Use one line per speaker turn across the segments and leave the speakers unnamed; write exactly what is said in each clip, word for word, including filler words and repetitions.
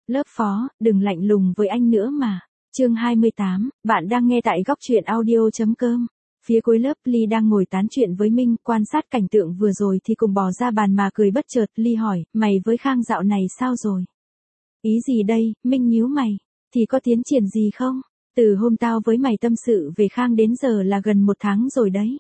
Lớp phó, đừng lạnh lùng với anh nữa mà. Chương hai mươi tám, bạn đang nghe tại góc truyện audio.com. Phía cuối lớp Ly đang ngồi tán chuyện với Minh, quan sát cảnh tượng vừa rồi thì cùng bỏ ra bàn mà cười bất chợt. Ly hỏi, mày với Khang dạo này sao rồi? Ý gì đây? Minh nhíu mày. Thì có tiến triển gì không? Từ hôm tao với mày tâm sự về Khang đến giờ là gần một tháng rồi đấy.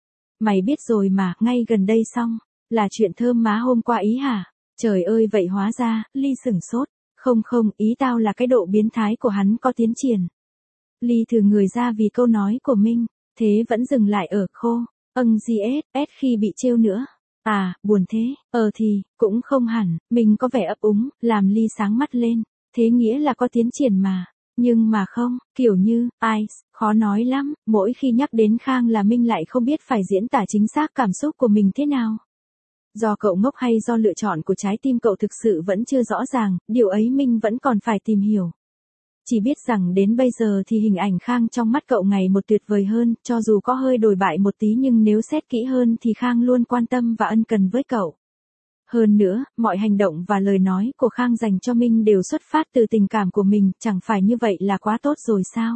Mày biết rồi mà, ngay gần đây xong. Là chuyện thơm má hôm qua ý hả? Trời ơi, vậy hóa ra, Ly sửng sốt. Không không, ý tao là cái độ biến thái của hắn có tiến triển. Ly thừ người ra vì câu nói của Minh, thế vẫn dừng lại ở khô, âng gì ết, ết khi bị trêu nữa. À, buồn thế, ờ thì, cũng không hẳn, mình có vẻ ấp úng, làm Ly sáng mắt lên, thế nghĩa là có tiến triển mà. Nhưng mà không, kiểu như, ai, khó nói lắm, mỗi khi nhắc đến Khang là Minh lại không biết phải diễn tả chính xác cảm xúc của mình thế nào. Do cậu ngốc hay do lựa chọn của trái tim cậu thực sự vẫn chưa rõ ràng, điều ấy Minh vẫn còn phải tìm hiểu. Chỉ biết rằng đến bây giờ thì hình ảnh Khang trong mắt cậu ngày một tuyệt vời hơn, cho dù có hơi đổi bại một tí nhưng nếu xét kỹ hơn thì Khang luôn quan tâm và ân cần với cậu. Hơn nữa, mọi hành động và lời nói của Khang dành cho Minh đều xuất phát từ tình cảm của mình, chẳng phải như vậy là quá tốt rồi sao?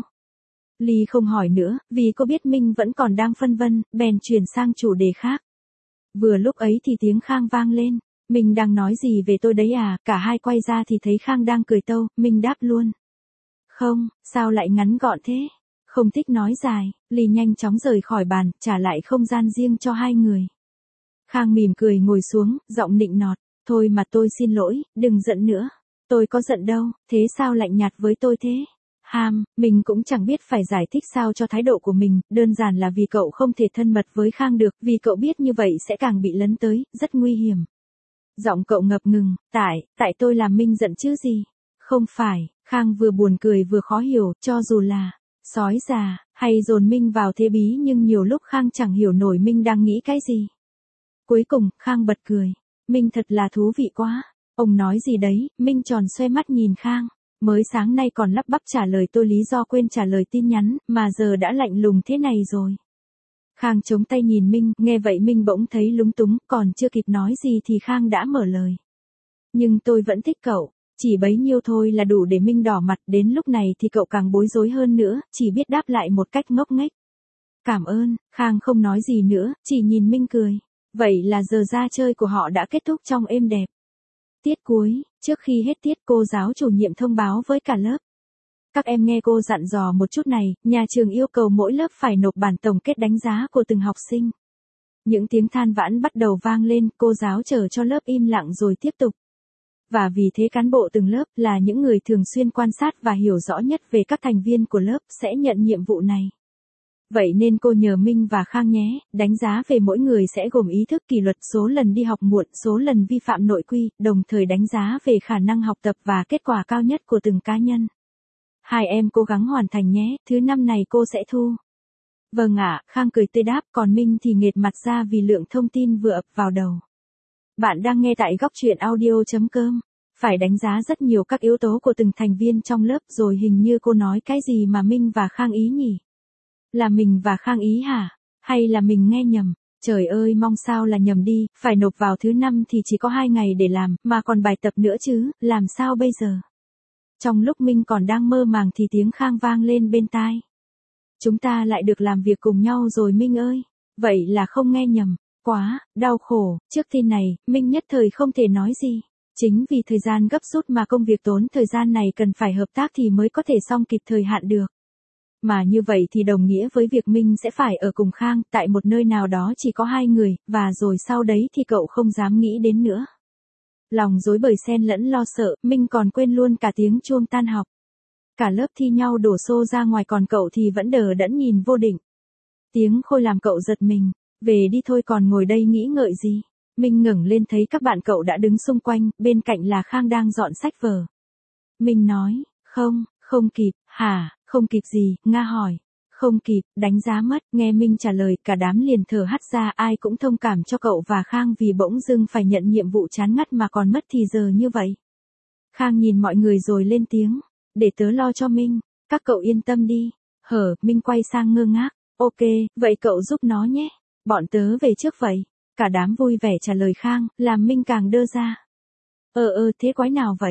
Ly không hỏi nữa, vì cô biết Minh vẫn còn đang phân vân, bèn chuyển sang chủ đề khác. Vừa lúc ấy thì tiếng Khang vang lên, Minh đang nói gì về tôi đấy à? Cả hai quay ra thì thấy Khang đang cười tâu, Minh đáp luôn. Không, sao lại ngắn gọn thế? Không thích nói dài. Ly nhanh chóng rời khỏi bàn, trả lại không gian riêng cho hai người. Khang mỉm cười ngồi xuống, giọng nịnh nọt, thôi mà tôi xin lỗi, đừng giận nữa. Tôi có giận đâu, thế sao lạnh nhạt với tôi thế? Ham, mình cũng chẳng biết phải giải thích sao cho thái độ của mình, đơn giản là vì cậu không thể thân mật với Khang được, vì cậu biết như vậy sẽ càng bị lấn tới, rất nguy hiểm. Giọng cậu ngập ngừng, tại, tại tôi làm Minh giận chứ gì? Không phải, Khang vừa buồn cười vừa khó hiểu, cho dù là sói già, hay dồn Minh vào thế bí nhưng nhiều lúc Khang chẳng hiểu nổi Minh đang nghĩ cái gì. Cuối cùng, Khang bật cười, Minh thật là thú vị quá. Ông nói gì đấy? Minh tròn xoe mắt nhìn Khang. Mới sáng nay còn lắp bắp trả lời tôi lý do quên trả lời tin nhắn, mà giờ đã lạnh lùng thế này rồi. Khang chống tay nhìn Minh, nghe vậy Minh bỗng thấy lúng túng, còn chưa kịp nói gì thì Khang đã mở lời. Nhưng tôi vẫn thích cậu, chỉ bấy nhiêu thôi là đủ để Minh đỏ mặt, đến lúc này thì cậu càng bối rối hơn nữa, chỉ biết đáp lại một cách ngốc nghếch. Cảm ơn, Khang không nói gì nữa, chỉ nhìn Minh cười. Vậy là giờ ra chơi của họ đã kết thúc trong êm đẹp. Tiết cuối, trước khi hết tiết cô giáo chủ nhiệm thông báo với cả lớp. Các em nghe cô dặn dò một chút này, nhà trường yêu cầu mỗi lớp phải nộp bản tổng kết đánh giá của từng học sinh. Những tiếng than vãn bắt đầu vang lên, cô giáo chờ cho lớp im lặng rồi tiếp tục. Và vì thế cán bộ từng lớp là những người thường xuyên quan sát và hiểu rõ nhất về các thành viên của lớp sẽ nhận nhiệm vụ này. Vậy nên cô nhờ Minh và Khang nhé, đánh giá về mỗi người sẽ gồm ý thức kỷ luật, số lần đi học muộn, số lần vi phạm nội quy, đồng thời đánh giá về khả năng học tập và kết quả cao nhất của từng cá nhân. Hai em cố gắng hoàn thành nhé, thứ năm này cô sẽ thu. Vâng ạ, Khang cười tươi đáp, còn Minh thì nghệt mặt ra vì lượng thông tin vừa ập vào đầu. Bạn đang nghe tại góc truyện audio.com. Phải đánh giá rất nhiều các yếu tố của từng thành viên trong lớp rồi, hình như cô nói cái gì mà Minh và Khang ý nhỉ? Là mình và Khang ý hả? Hay là mình nghe nhầm? Trời ơi, mong sao là nhầm đi, phải nộp vào thứ năm thì chỉ có hai ngày để làm, mà còn bài tập nữa chứ, làm sao bây giờ? Trong lúc Minh còn đang mơ màng thì tiếng Khang vang lên bên tai. Chúng ta lại được làm việc cùng nhau rồi Minh ơi. Vậy là không nghe nhầm. Quá, đau khổ, trước tin này, Minh nhất thời không thể nói gì. Chính vì thời gian gấp rút mà công việc tốn thời gian này cần phải hợp tác thì mới có thể xong kịp thời hạn được. Mà như vậy thì đồng nghĩa với việc Minh sẽ phải ở cùng Khang, tại một nơi nào đó chỉ có hai người, và rồi sau đấy thì cậu không dám nghĩ đến nữa. Lòng rối bời xen lẫn lo sợ, Minh còn quên luôn cả tiếng chuông tan học. Cả lớp thi nhau đổ xô ra ngoài còn cậu thì vẫn đờ đẫn nhìn vô định. Tiếng Khôi làm cậu giật mình, về đi thôi còn ngồi đây nghĩ ngợi gì. Minh ngẩng lên thấy các bạn cậu đã đứng xung quanh, bên cạnh là Khang đang dọn sách vở. Minh nói, không, không kịp, hả, không kịp gì, Nga hỏi. Không kịp, đánh giá mất, nghe Minh trả lời, cả đám liền thở hắt ra, ai cũng thông cảm cho cậu và Khang vì bỗng dưng phải nhận nhiệm vụ chán ngắt mà còn mất thì giờ như vậy. Khang nhìn mọi người rồi lên tiếng, để tớ lo cho Minh, các cậu yên tâm đi. Hở, Minh quay sang ngơ ngác, ok, vậy cậu giúp nó nhé, bọn tớ về trước vậy. Cả đám vui vẻ trả lời Khang, làm Minh càng đơ ra. Ờ ơ thế quái nào vậy?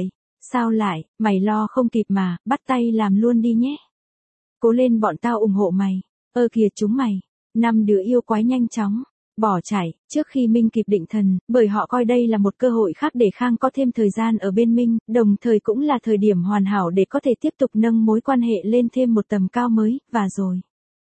Sao lại, mày lo không kịp mà, bắt tay làm luôn đi nhé. Cố lên bọn tao ủng hộ mày. Ơ kìa chúng mày. Năm đứa yêu quái nhanh chóng bỏ chạy, trước khi Minh kịp định thần, bởi họ coi đây là một cơ hội khác để Khang có thêm thời gian ở bên Minh, đồng thời cũng là thời điểm hoàn hảo để có thể tiếp tục nâng mối quan hệ lên thêm một tầm cao mới, và rồi.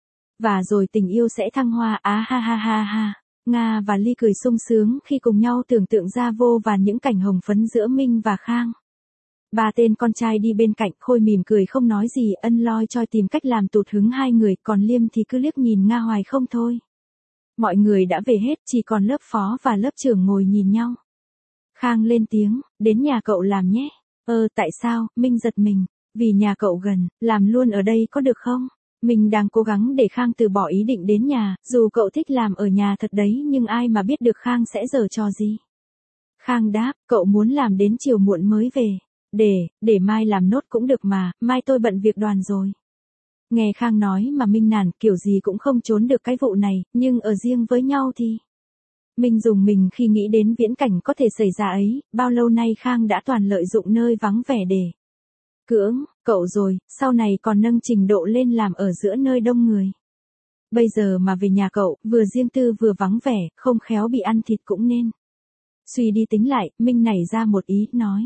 Và rồi tình yêu sẽ thăng hoa, á ha ha ha ha. Nga và Ly cười sung sướng khi cùng nhau tưởng tượng ra vô vàn những cảnh hồng phấn giữa Minh và Khang. Ba tên con trai đi bên cạnh, Khôi mỉm cười không nói gì, Ân loi choi tìm cách làm tụt hứng hai người, còn Liêm thì cứ liếc nhìn Nga hoài không thôi. Mọi người đã về hết, chỉ còn lớp phó và lớp trưởng ngồi nhìn nhau. Khang lên tiếng, đến nhà cậu làm nhé. Ơ, tại sao? Minh giật mình. Vì nhà cậu gần, làm luôn ở đây có được không? Mình đang cố gắng để Khang từ bỏ ý định đến nhà, dù cậu thích làm ở nhà thật đấy nhưng ai mà biết được Khang sẽ giở trò gì. Khang đáp, cậu muốn làm đến chiều muộn mới về. Để, để mai làm nốt cũng được mà, mai tôi bận việc đoàn rồi. Nghe Khang nói mà Minh nản, kiểu gì cũng không trốn được cái vụ này, nhưng ở riêng với nhau thì... Minh dùng mình khi nghĩ đến viễn cảnh có thể xảy ra ấy, bao lâu nay Khang đã toàn lợi dụng nơi vắng vẻ để... Cưỡng, cậu rồi, sau này còn nâng trình độ lên làm ở giữa nơi đông người. Bây giờ mà về nhà cậu, vừa riêng tư vừa vắng vẻ, không khéo bị ăn thịt cũng nên. Suy đi tính lại, Minh nảy ra một ý, nói.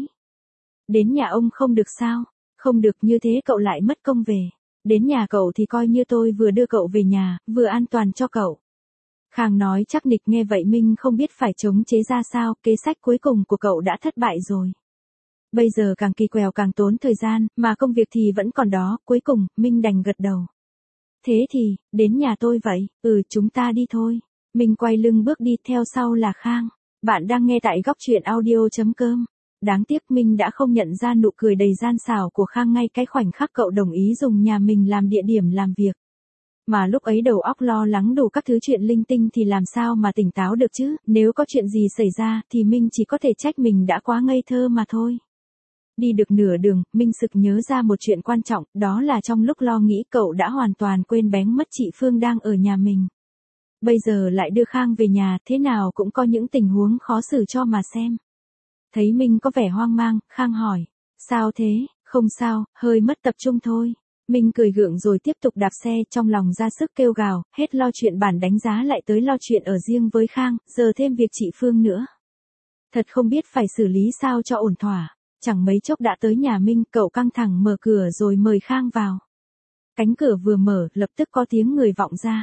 Đến nhà ông không được sao? Không được, như thế cậu lại mất công về. Đến nhà cậu thì coi như tôi vừa đưa cậu về nhà, vừa an toàn cho cậu. Khang nói chắc nịch, nghe vậy Minh không biết phải chống chế ra sao, kế sách cuối cùng của cậu đã thất bại rồi. Bây giờ càng kỳ quèo càng tốn thời gian, mà công việc thì vẫn còn đó, cuối cùng, Minh đành gật đầu. Thế thì, đến nhà tôi vậy, ừ chúng ta đi thôi. Minh quay lưng bước đi, theo sau là Khang. Bạn đang nghe tại góc truyện audio.com. Đáng tiếc Minh đã không nhận ra nụ cười đầy gian xảo của Khang ngay cái khoảnh khắc cậu đồng ý dùng nhà mình làm địa điểm làm việc. Mà lúc ấy đầu óc lo lắng đủ các thứ chuyện linh tinh thì làm sao mà tỉnh táo được chứ, nếu có chuyện gì xảy ra thì Minh chỉ có thể trách mình đã quá ngây thơ mà thôi. Đi được nửa đường, Minh sực nhớ ra một chuyện quan trọng, đó là trong lúc lo nghĩ cậu đã hoàn toàn quên bén mất chị Phương đang ở nhà mình. Bây giờ lại đưa Khang về nhà, thế nào cũng có những tình huống khó xử cho mà xem. Thấy Minh có vẻ hoang mang, Khang hỏi. Sao thế? Không sao, hơi mất tập trung thôi. Minh cười gượng rồi tiếp tục đạp xe, trong lòng ra sức kêu gào, hết lo chuyện bản đánh giá lại tới lo chuyện ở riêng với Khang, giờ thêm việc chị Phương nữa. Thật không biết phải xử lý sao cho ổn thỏa. Chẳng mấy chốc đã tới nhà Minh, cậu căng thẳng mở cửa rồi mời Khang vào. Cánh cửa vừa mở, lập tức có tiếng người vọng ra.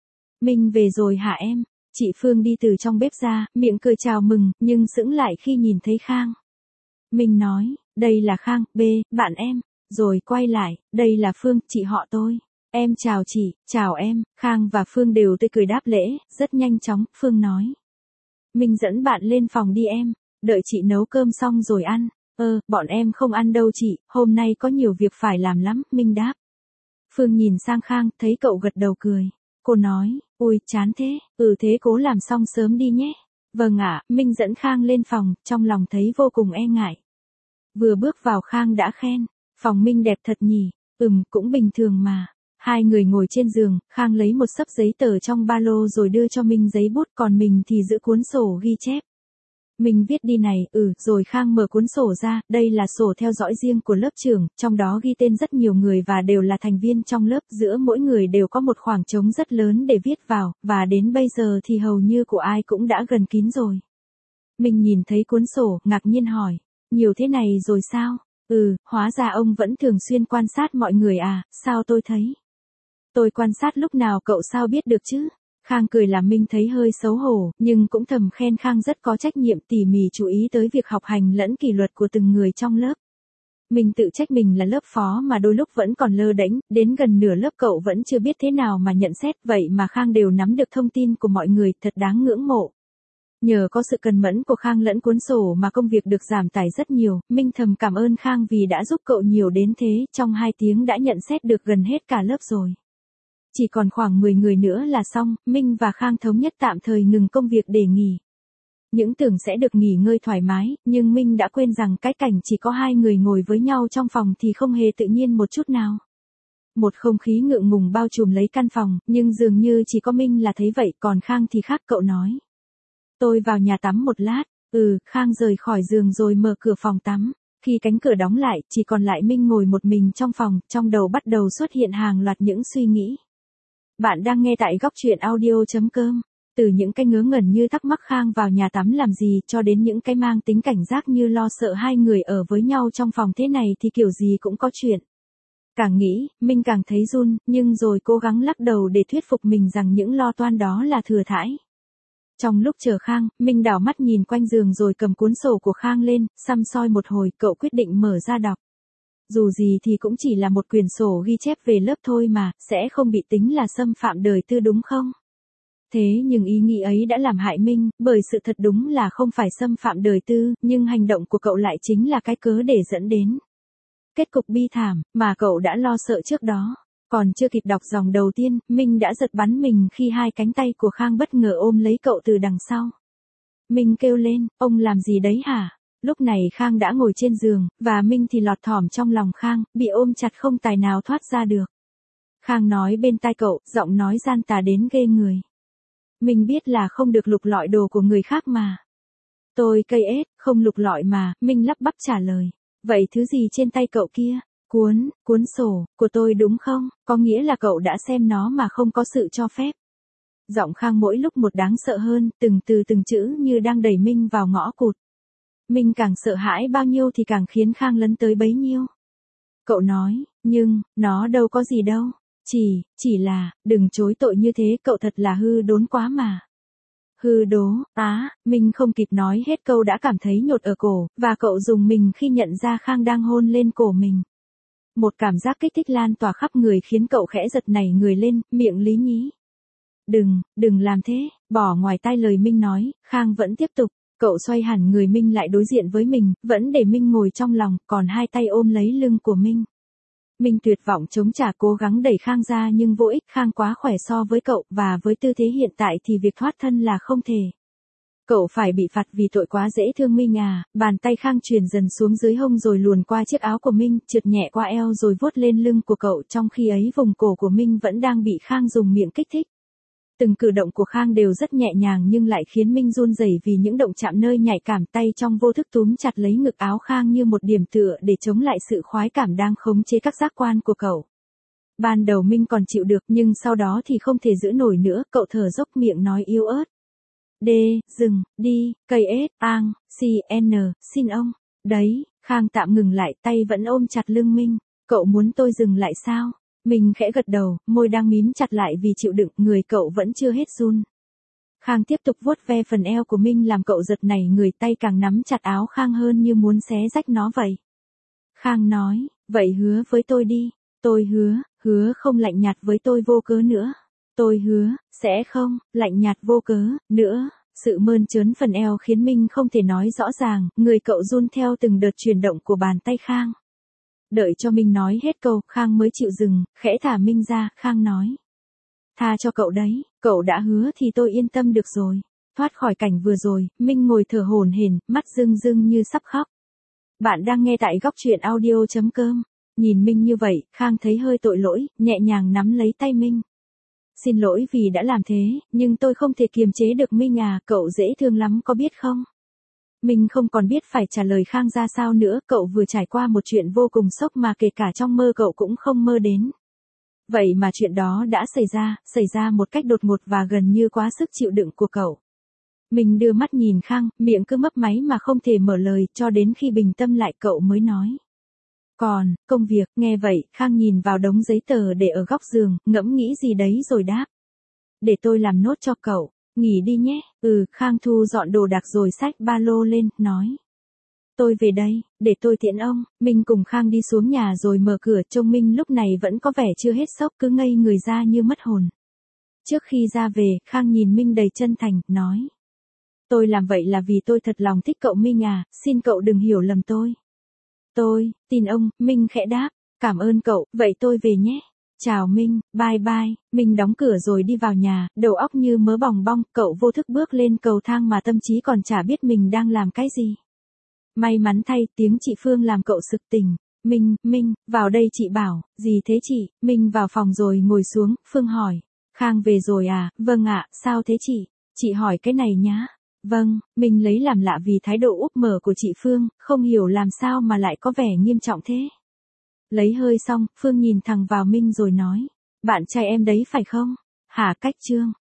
Minh về rồi hả em? Chị Phương đi từ trong bếp ra, miệng cười chào mừng, nhưng sững lại khi nhìn thấy Khang. Minh nói, đây là Khang, B, bạn em. Rồi quay lại, đây là Phương, chị họ tôi. Em chào chị, chào em. Khang và Phương đều tươi cười đáp lễ, rất nhanh chóng, Phương nói. Minh dẫn bạn lên phòng đi em, đợi chị nấu cơm xong rồi ăn. Ơ, bọn em không ăn đâu chị, hôm nay có nhiều việc phải làm lắm, Minh đáp. Phương nhìn sang Khang, thấy cậu gật đầu cười. Cô nói, ui, chán thế, ừ thế cố làm xong sớm đi nhé. Vâng ạ, Minh dẫn Khang lên phòng, trong lòng thấy vô cùng e ngại. Vừa bước vào Khang đã khen, phòng Minh đẹp thật nhỉ, ừm, cũng bình thường mà. Hai người ngồi trên giường, Khang lấy một xấp giấy tờ trong ba lô rồi đưa cho Minh giấy bút, còn mình thì giữ cuốn sổ ghi chép. Mình viết đi này, ừ, rồi Khang mở cuốn sổ ra, đây là sổ theo dõi riêng của lớp trưởng, trong đó ghi tên rất nhiều người và đều là thành viên trong lớp, giữa mỗi người đều có một khoảng trống rất lớn để viết vào, và đến bây giờ thì hầu như của ai cũng đã gần kín rồi. Mình nhìn thấy cuốn sổ, ngạc nhiên hỏi, nhiều thế này rồi sao? Ừ, hóa ra ông vẫn thường xuyên quan sát mọi người à, sao tôi thấy? Tôi quan sát lúc nào cậu sao biết được chứ? Khang cười làm Minh thấy hơi xấu hổ, nhưng cũng thầm khen Khang rất có trách nhiệm, tỉ mỉ chú ý tới việc học hành lẫn kỷ luật của từng người trong lớp. Mình tự trách mình là lớp phó mà đôi lúc vẫn còn lơ đễnh, đến gần nửa lớp cậu vẫn chưa biết thế nào mà nhận xét, vậy mà Khang đều nắm được thông tin của mọi người, thật đáng ngưỡng mộ. Nhờ có sự cần mẫn của Khang lẫn cuốn sổ mà công việc được giảm tải rất nhiều, Minh thầm cảm ơn Khang vì đã giúp cậu nhiều đến thế, trong hai tiếng đã nhận xét được gần hết cả lớp rồi. Chỉ còn khoảng mười người nữa là xong, Minh và Khang thống nhất tạm thời ngừng công việc để nghỉ. Những tưởng sẽ được nghỉ ngơi thoải mái, nhưng Minh đã quên rằng cái cảnh chỉ có hai người ngồi với nhau trong phòng thì không hề tự nhiên một chút nào. Một không khí ngượng ngùng bao trùm lấy căn phòng, nhưng dường như chỉ có Minh là thấy vậy, còn Khang thì khác, cậu nói. Tôi vào nhà tắm một lát, ừ, Khang rời khỏi giường rồi mở cửa phòng tắm. Khi cánh cửa đóng lại, chỉ còn lại Minh ngồi một mình trong phòng, trong đầu bắt đầu xuất hiện hàng loạt những suy nghĩ. Bạn đang nghe tại góc truyện audio.com. Từ những cái ngớ ngẩn như thắc mắc Khang vào nhà tắm làm gì cho đến những cái mang tính cảnh giác như lo sợ hai người ở với nhau trong phòng thế này thì kiểu gì cũng có chuyện. Càng nghĩ, Minh càng thấy run, nhưng rồi cố gắng lắc đầu để thuyết phục mình rằng những lo toan đó là thừa thãi. Trong lúc chờ Khang, Minh đảo mắt nhìn quanh giường rồi cầm cuốn sổ của Khang lên, săm soi một hồi, cậu quyết định mở ra đọc. Dù gì thì cũng chỉ là một quyển sổ ghi chép về lớp thôi mà, sẽ không bị tính là xâm phạm đời tư đúng không? Thế nhưng ý nghĩ ấy đã làm hại Minh, bởi sự thật đúng là không phải xâm phạm đời tư, nhưng hành động của cậu lại chính là cái cớ để dẫn đến kết cục bi thảm, mà cậu đã lo sợ trước đó. Còn chưa kịp đọc dòng đầu tiên, Minh đã giật bắn mình khi hai cánh tay của Khang bất ngờ ôm lấy cậu từ đằng sau. Minh kêu lên, ông làm gì đấy hả? Lúc này Khang đã ngồi trên giường, và Minh thì lọt thỏm trong lòng Khang, bị ôm chặt không tài nào thoát ra được. Khang nói bên tai cậu, giọng nói gian tà đến ghê người. Minh biết là không được lục lọi đồ của người khác mà. Tôi cây ết, không lục lọi mà, Minh lắp bắp trả lời. Vậy thứ gì trên tay cậu kia? Cuốn, cuốn sổ, của tôi đúng không? Có nghĩa là cậu đã xem nó mà không có sự cho phép. Giọng Khang mỗi lúc một đáng sợ hơn, từng từ từng chữ như đang đẩy Minh vào ngõ cụt. Minh càng sợ hãi bao nhiêu thì càng khiến Khang lấn tới bấy nhiêu. Cậu nói, nhưng, nó đâu có gì đâu. Chỉ, chỉ là, đừng chối tội như thế, cậu thật là hư đốn quá mà. Hư đố, á, Minh không kịp nói hết câu đã cảm thấy nhột ở cổ, và cậu dùng mình khi nhận ra Khang đang hôn lên cổ mình. Một cảm giác kích thích lan tỏa khắp người khiến cậu khẽ giật nảy người lên, miệng lý nhí. Đừng, đừng làm thế, bỏ ngoài tai lời Minh nói, Khang vẫn tiếp tục. Cậu xoay hẳn người Minh lại đối diện với mình, vẫn để Minh ngồi trong lòng, còn hai tay ôm lấy lưng của Minh. Minh tuyệt vọng chống trả cố gắng đẩy Khang ra nhưng vô ích, Khang quá khỏe so với cậu, và với tư thế hiện tại thì việc thoát thân là không thể. Cậu phải bị phạt vì tội quá dễ thương Minh à. Bàn tay Khang truyền dần xuống dưới hông rồi luồn qua chiếc áo của Minh, trượt nhẹ qua eo rồi vuốt lên lưng của cậu, trong khi ấy vùng cổ của Minh vẫn đang bị Khang dùng miệng kích thích. Từng cử động của Khang đều rất nhẹ nhàng nhưng lại khiến Minh run rẩy vì những động chạm nơi nhạy cảm, tay trong vô thức túm chặt lấy ngực áo Khang như một điểm tựa để chống lại sự khoái cảm đang khống chế các giác quan của cậu. Ban đầu Minh còn chịu được nhưng sau đó thì không thể giữ nổi nữa, cậu thở dốc miệng nói yếu ớt. Đê, dừng, đi, cây ết, ang, si, n, xin ông. Đấy, Khang tạm ngừng lại, tay vẫn ôm chặt lưng Minh. Cậu muốn tôi dừng lại sao? Minh khẽ gật đầu, môi đang mím chặt lại vì chịu đựng, người cậu vẫn chưa hết run. Khang tiếp tục vuốt ve phần eo của Minh làm cậu giật nảy người, tay càng nắm chặt áo Khang hơn như muốn xé rách nó vậy. Khang nói, vậy hứa với tôi đi. Tôi hứa, hứa không lạnh nhạt với tôi vô cớ nữa. Tôi hứa, sẽ không, lạnh nhạt vô cớ, nữa. Sự mơn trớn phần eo khiến Minh không thể nói rõ ràng, người cậu run theo từng đợt chuyển động của bàn tay Khang. Đợi cho Minh nói hết câu, Khang mới chịu dừng, khẽ thả Minh ra, Khang nói. Tha cho cậu đấy, cậu đã hứa thì tôi yên tâm được rồi. Thoát khỏi cảnh vừa rồi, Minh ngồi thở hổn hển, mắt rưng rưng như sắp khóc. Bạn đang nghe tại góc truyện audio.com. Nhìn Minh như vậy, Khang thấy hơi tội lỗi, nhẹ nhàng nắm lấy tay Minh. Xin lỗi vì đã làm thế, nhưng tôi không thể kiềm chế được Minh à, cậu dễ thương lắm có biết không? Mình không còn biết phải trả lời Khang ra sao nữa, cậu vừa trải qua một chuyện vô cùng sốc mà kể cả trong mơ cậu cũng không mơ đến. Vậy mà chuyện đó đã xảy ra, xảy ra một cách đột ngột và gần như quá sức chịu đựng của cậu. Mình đưa mắt nhìn Khang, miệng cứ mấp máy mà không thể mở lời, cho đến khi bình tâm lại cậu mới nói. Còn, công việc, nghe vậy, Khang nhìn vào đống giấy tờ để ở góc giường, ngẫm nghĩ gì đấy rồi đáp. Để tôi làm nốt cho cậu. Nghỉ đi nhé. Ừ, Khang thu dọn đồ đạc rồi xách ba lô lên, nói. Tôi về đây, để tôi tiễn ông. Minh cùng Khang đi xuống nhà rồi mở cửa, trông Minh lúc này vẫn có vẻ chưa hết sốc, cứ ngây người ra như mất hồn. Trước khi ra về, Khang nhìn Minh đầy chân thành, nói. Tôi làm vậy là vì tôi thật lòng thích cậu Minh à, xin cậu đừng hiểu lầm tôi. Tôi, tin ông, Minh khẽ đáp. Cảm ơn cậu, vậy tôi về nhé. Chào Minh, bye bye. Minh đóng cửa rồi đi vào nhà, đầu óc như mớ bòng bong, cậu vô thức bước lên cầu thang mà tâm trí còn chả biết mình đang làm cái gì. May mắn thay, tiếng chị Phương làm cậu sực tỉnh. Minh, Minh, vào đây chị bảo, gì thế chị? Minh vào phòng rồi ngồi xuống, Phương hỏi. Khang về rồi à? Vâng ạ, sao thế chị? Chị hỏi cái này nhá. Vâng, mình lấy làm lạ vì thái độ úp mở của chị Phương, không hiểu làm sao mà lại có vẻ nghiêm trọng thế. Lấy hơi xong, Phương nhìn thẳng vào Minh rồi nói. Bạn trai em đấy phải không? Hả Cách Trương?